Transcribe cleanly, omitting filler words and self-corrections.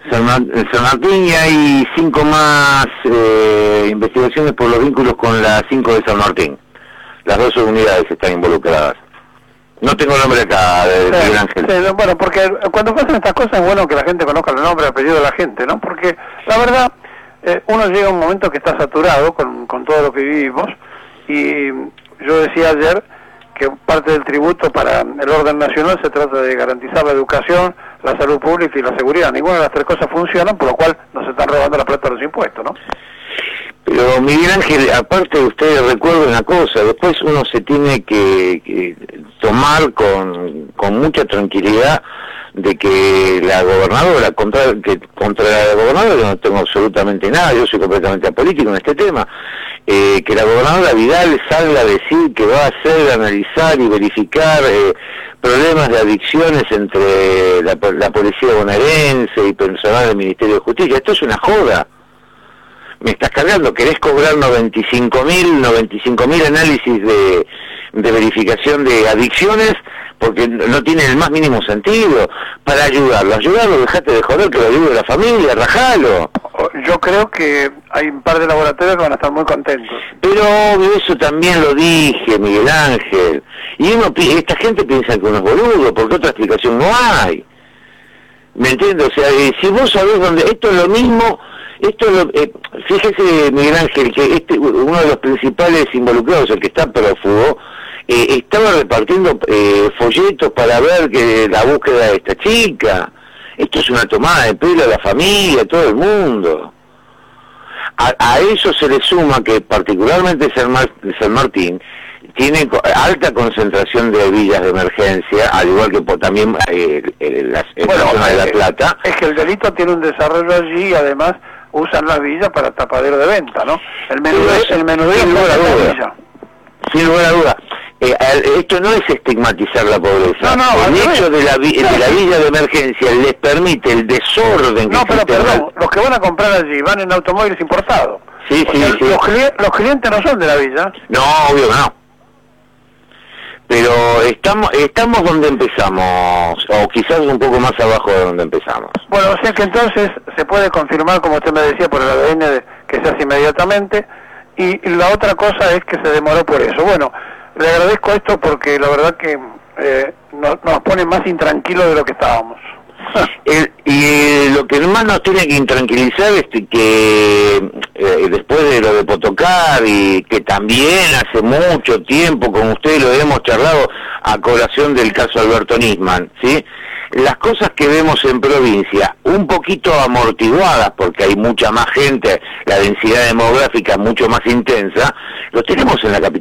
San Martín, y hay 5 más investigaciones por los vínculos con las 5 de San Martín. Las 2 unidades están involucradas. No tengo el nombre acá de Miguel Ángel. Sí, bueno, porque cuando pasan estas cosas es bueno que la gente conozca el nombre y apellido de la gente, ¿no? Porque la verdad, uno llega a un momento que está saturado con todo lo que vivimos, y yo decía ayer que parte del tributo para el orden nacional se trata de garantizar la educación, la salud pública y la seguridad. Ninguna de las 3 cosas funcionan, por lo cual nos están robando la plata de los impuestos, ¿no? Pero Miguel Ángel, aparte usted recuerda una cosa, después uno se tiene que tomar con mucha tranquilidad de que la gobernadora, contra la gobernadora yo no tengo absolutamente nada, yo soy completamente apolítico en este tema, que la gobernadora Vidal salga a decir que va a hacer, analizar y verificar problemas de adicciones entre la policía bonaerense y personal del Ministerio de Justicia. Esto es una joda. Me estás cargando, querés cobrar 95.000 análisis de verificación de adicciones porque no tiene el más mínimo sentido. Para ayudarlo, dejate de joder, que lo ayude la familia, rajalo. Yo creo que hay un par de laboratorios que van a estar muy contentos. Pero obvio, eso también lo dije, Miguel Ángel. Y esta gente piensa que uno es boludo, porque otra explicación no hay. ¿Me entiendes? O sea, si vos sabés dónde... Esto es lo mismo... fíjese, Miguel Ángel, que uno de los principales involucrados, el que está prófugo, estaba repartiendo folletos para ver que la búsqueda de esta chica. Esto es una tomada de pelo a la familia, a todo el mundo. A eso se le suma que particularmente San Martín tiene alta concentración de villas de emergencia, al igual que también la zona de La Plata. Es que el delito tiene un desarrollo allí y además usan las villas para tapadero de venta, ¿no? El menudeo sin lugar a duda. Esto no es estigmatizar la pobreza. No, el hecho de la villa de emergencia les permite el desorden que pero perdón, los que van a comprar allí van en automóviles importados. Sí. Los clientes no son de la villa. No, obvio que no. Pero estamos donde empezamos, o quizás un poco más abajo de donde empezamos. Bueno, o sea que entonces se puede confirmar, como usted me decía, por el ADN, que se hace inmediatamente, y la otra cosa es que se demoró por eso. Bueno, le agradezco esto porque la verdad que nos pone más intranquilos de lo que estábamos. Y lo que más nos tiene que intranquilizar es que después de lo de Potocar, y que también hace mucho tiempo con ustedes lo hemos charlado a colación del caso Alberto Nisman, ¿sí? Las cosas que vemos en provincia, un poquito amortiguadas porque hay mucha más gente, la densidad demográfica mucho más intensa, lo tenemos en la capital.